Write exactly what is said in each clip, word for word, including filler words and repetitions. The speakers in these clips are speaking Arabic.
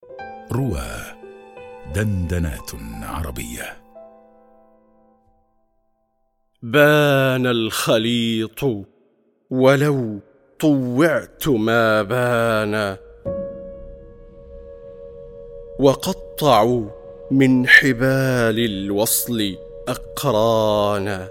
روى دندنات عربية. بان الخليط ولو طوعت ما بان، وقطعوا من حبال الوصل أقرانا.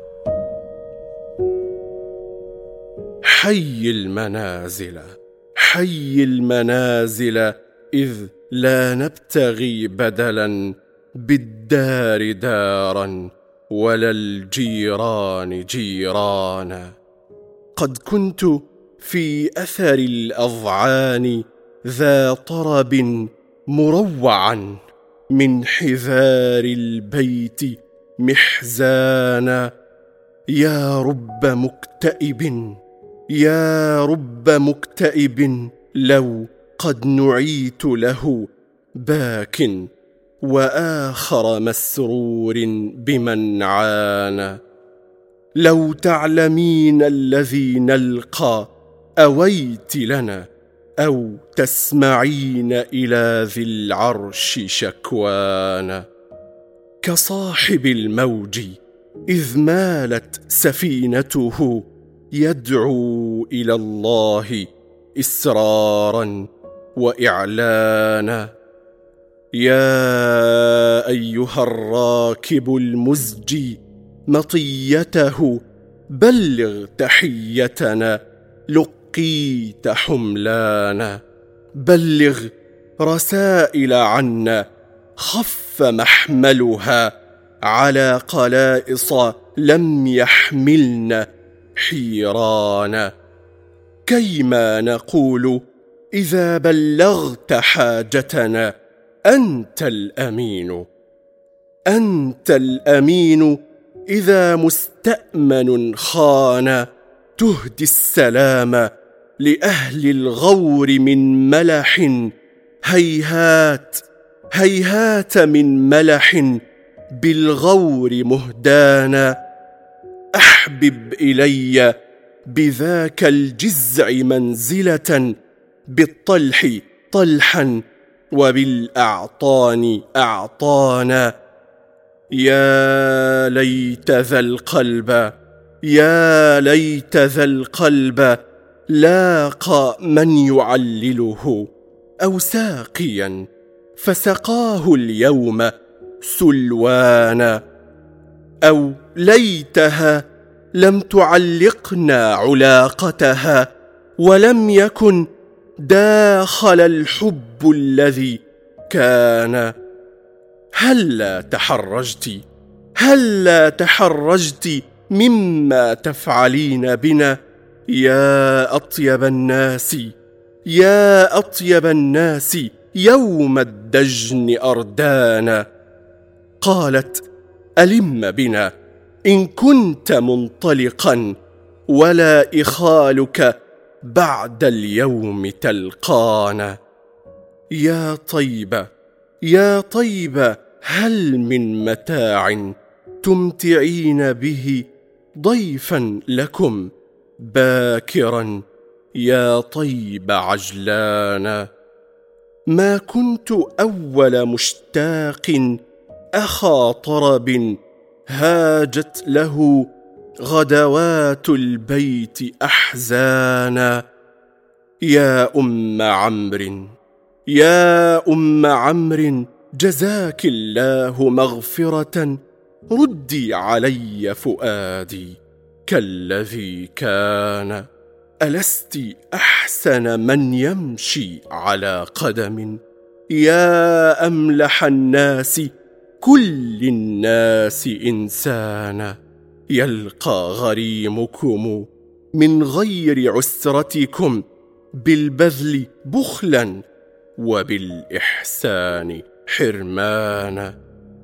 حي المنازل حي المنازل إذ لا نبتغي بدلا بالدار دارا ولا الجيران جيرانا. قد كنت في أثر الأضعان ذا طرب مروعا من حذار البيت محزانا. يا رب مكتئب يا رب مكتئب لو قد نعيت له باك، وآخر مسرور بمن عانى. لو تعلمين الذي نلقى أويت لنا، أو تسمعين إلى ذي العرش شكوانا. كصاحب الموج إذ مالت سفينته يدعو إلى الله إسرارا وإعلانا. يا أيها الراكب المزجي مطيته بلغ تحيتنا لقيت حملانا. بلغ رسائل عنا خف محملها على قلائص لم يحملن حيرانا. كيما نقول إذا بلغت حاجتنا أنت الأمين أنت الأمين. إذا مستأمن خان تهدي السلام لأهل الغور من ملح. هيهات هيهات من ملح بالغور مهدانا. أحبب إلي بذاك الجزع منزلة، بالطلح طلحا وبالأعطان أعطانا. يا ليت ذا القلب يا ليت ذا القلب لاقى من يعلله، أو ساقيا فسقاه اليوم سلوانا. أو ليتها لم تعلقنا علاقتها، ولم يكن داخل الحب الذي كان. هلا تحرجت هلا تحرجت مما تفعلين بنا، يا أطيب الناس يا أطيب الناس يوم الدجن أردانا. قالت ألم بنا إن كنت منطلقا، ولا إخالك بعد اليوم تلقانا. يا طيبة يا طيبة هل من متاع تمتعين به ضيفا لكم باكرا، يا طيب عجلانا. ما كنت أول مشتاق أخا طرب هاجت له غدوات البيت أحزانا. يا أم عمرو يا أم عمرو جزاك الله مغفرة، ردي علي فؤادي كالذي كان. ألست أحسن من يمشي على قدم، يا أملح الناس كل الناس إنسانا. يلقى غريمكم من غير عسرتكم بالبذل بخلا، وبالإحسان حرمانا.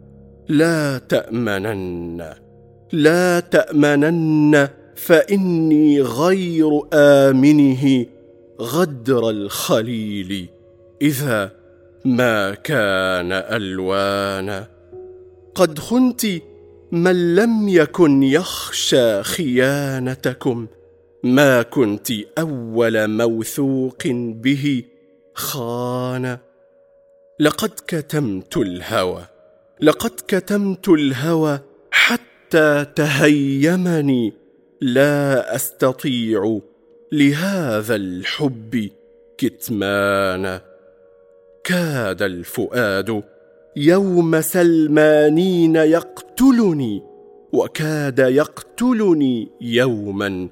لا تأمنن لا تأمنن فإني غير آمنه غدر الخليل إذا ما كان ألوانا. قد خنت من لم يكن يخشى خيانتكم، ما كنت أول موثوق به خان. لقد كتمت الهوى، لقد كتمت الهوى حتى تهيمني، لا أستطيع لهذا الحب كتمانا. كاد الفؤاد يوم سلمانين يقتلني، وكاد يقتلني يوما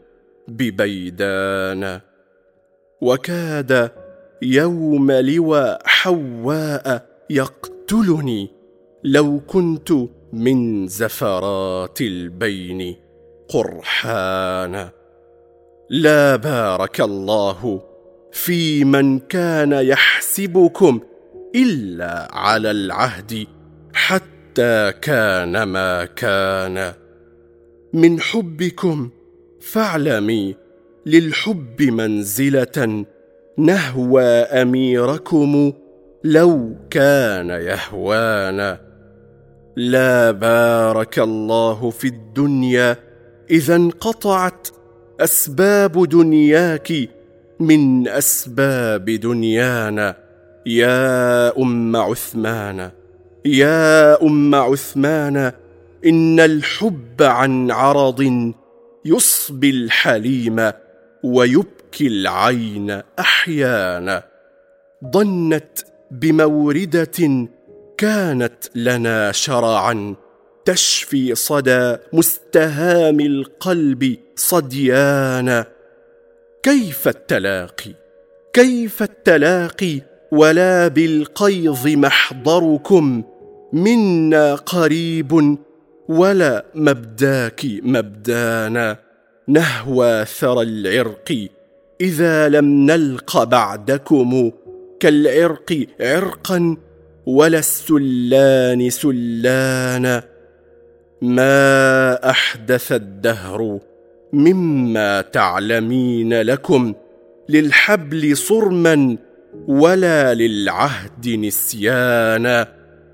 ببيدانا، وكاد يوم لوى حواء يقتلني لو كنت من زفرات البين قرحانا. لا بارك الله في من كان يحسبكم إلا على العهد حتى كان ما كان. من حبكم فاعلمي للحب منزلة نهوى أميركم لو كان يهوانا. لا بارك الله في الدنيا إذا انقطعت أسباب دنياك من أسباب دنيانا. يا أم عثمان، يا أم عثمان، إن الحب عن عرض يصبي الحليم ويبكي العين أحيانا. ضنت بموردة كانت لنا شرعا تشفي صدى مستهام القلب صديانا. كيف التلاقي، كيف التلاقي ولا بالقيظ محضركم منا قريب ولا مبداك مبدانا. نهوى ثرى العرق إذا لم نلق بعدكم كالعرق عرقا ولا السلان سلانا. ما أحدث الدهر مما تعلمين لكم للحبل صرما ولا للعهد نسيانا.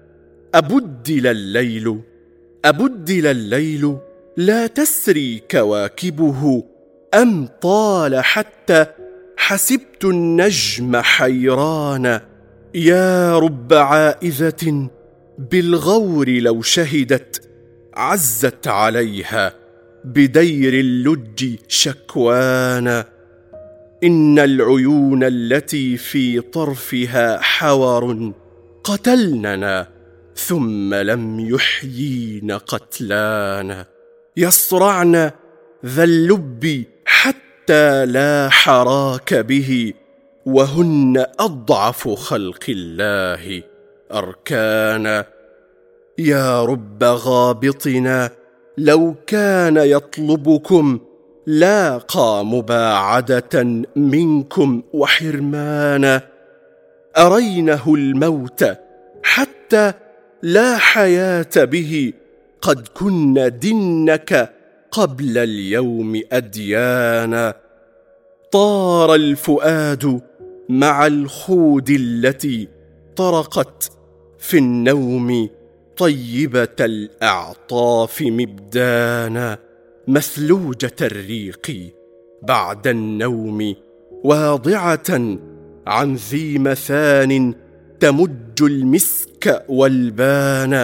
أبدل الليل، أبدل الليل لا تسري كواكبه أم طال حتى حسبت النجم حيرانا. يا رب عائذة بالغور لو شهدت عزت عليها بدير اللج شكوانا. إن العيون التي في طرفها حور قتلننا ثم لم يحيين قتلانا. يصرعن ذا اللب حتى لا حراك به وهن أضعف خلق الله أركانا. يا رب غابطنا لو كان يطلبكم لاقى مباعدة منكم وحرمانا. أرينه الموت حتى لا حياة به قد كنا دنك قبل اليوم أديانا. طار الفؤاد مع الخود التي طرقت في النوم طيبة الأعطاف مبدانا. مثلوجة الريق بعد النوم واضعة عن ذي مثان تمج المسك والبان.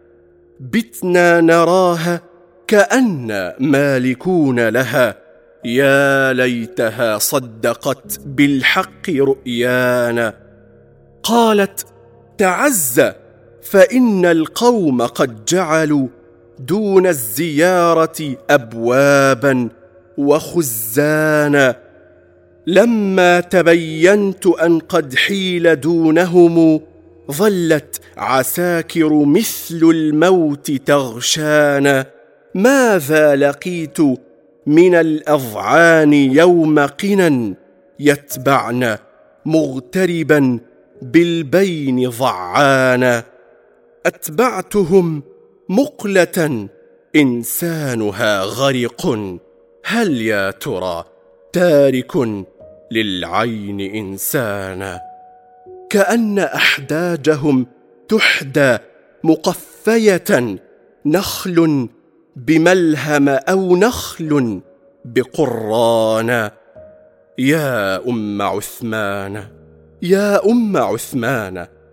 بتنا نراها كأن مالكون لها يا ليتها صدقت بالحق رؤيانا. قالت تعزى فإن القوم قد جعلوا دون الزيارة أبوابا وخزانا. لما تبينت أن قد حيل دونهم ظلت عساكر مثل الموت تغشانا. ماذا لقيت من الأضعان يوم قنا يتبعن مغتربا بالبين ضعانا. أتبعتهم مقلة إنسانها غرق هل يا ترى تارك للعين إنسانا. كأن أحداجهم تحدى مقفية نخل بملهم أو نخل بقرانا. يا أم عثمان، يا أم عثمان،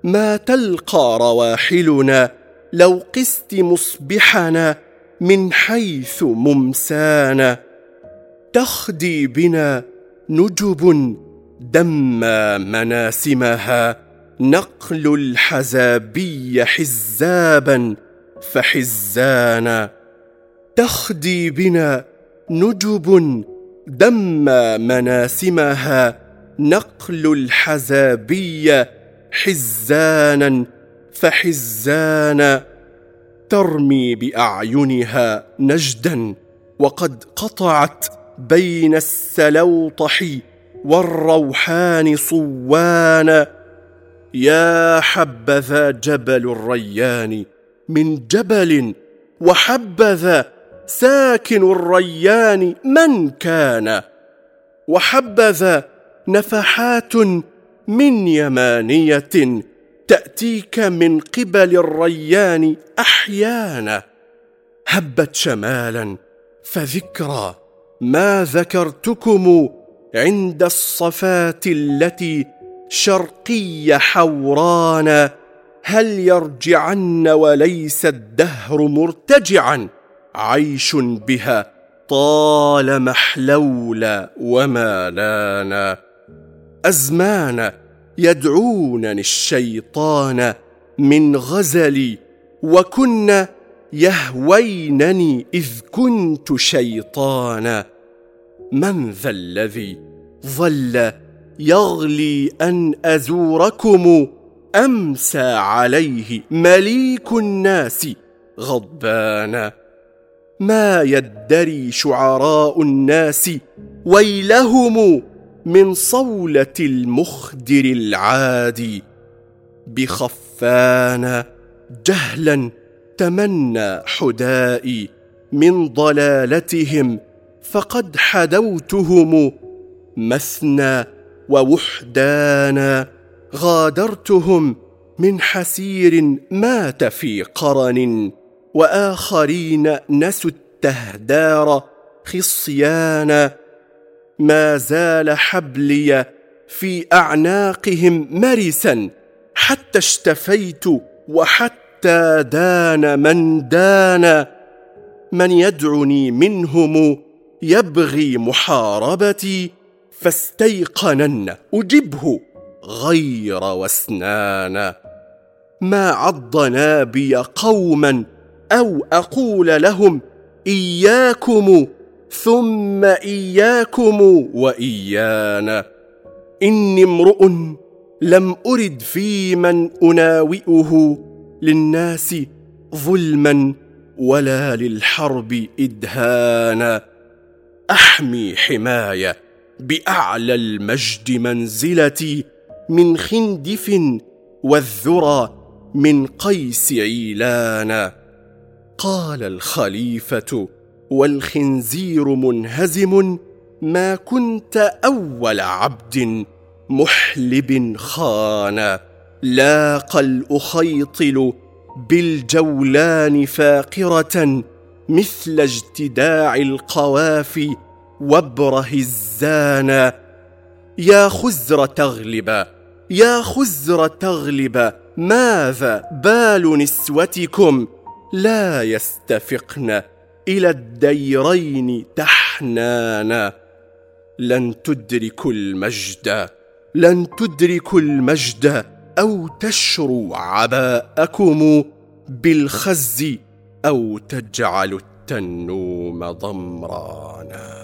ما تلقى رواحلنا لو قست مصبحنا من حيث ممسانا. تخدي بنا نجب دمى مناسمها، نقل الحزابي حزابا فحزانا. تخدي بنا نجب دمى مناسمها، نقل الحزابي حزانا فحزانا. ترمي بأعينها نجدا وقد قطعت بين السلوطح والروحان صوانا. يا حبذا جبل الريان من جبل، وحبذا ساكن الريان من كان. وحبذا نفحات من يمانية تأتيك من قبل الريان أحيانا. هبت شمالا فذكرى ما ذكرتكم عند الصفات التي شرقي حورانا. هل يرجعن وليس الدهر مرتجعا، عيش بها طال محلولا وما لانا. أزمان يدعونني الشيطان من غزلي، وكن يهوينني إذ كنت شيطانا. من ذا الذي ظل يغلي أن أزوركم، أمسى عليه مليك الناس غضبانا. ما يدري شعراء الناس ويلهم من صولة المخدر العادي. بخفانا جهلا تمنى حدائي من ضلالتهم، فقد حدوتهم مثنى ووحدانا. غادرتهم من حسير مات في قرن، وآخرين نسوا التهدار خصيانا. ما زال حبلي في أعناقهم مرسا، حتى اشتفيت وحتى دان من دان. من يدعني منهم يبغي محاربتي، فاستيقنن أجبه غير وسنانا. ما عضنا بي قوما أو أقول لهم إياكم ثم إياكم وإيانا. إني امرؤ لم أرد في من أناوئه للناس ظلما ولا للحرب إدهانا. أحمي حماية بأعلى المجد منزلتي من خندف، والذرى من قيس عيلانا. قال الخليفة والخنزير منهزم، ما كنت أول عبد محلب خانا. لاقى الأخيطل بالجولان فاقرة، مثل اجتداع القوافي وابره الزانا. يا خزر تغلب يا خزر تغلب، ماذا بال نسوتكم لا يستفقن إلى الديرين تحنانا. لن تدركوا المجد لن تدركوا المجد أو تشروا عباءكم بالخز، أو تجعلوا التنوم ضمرانا.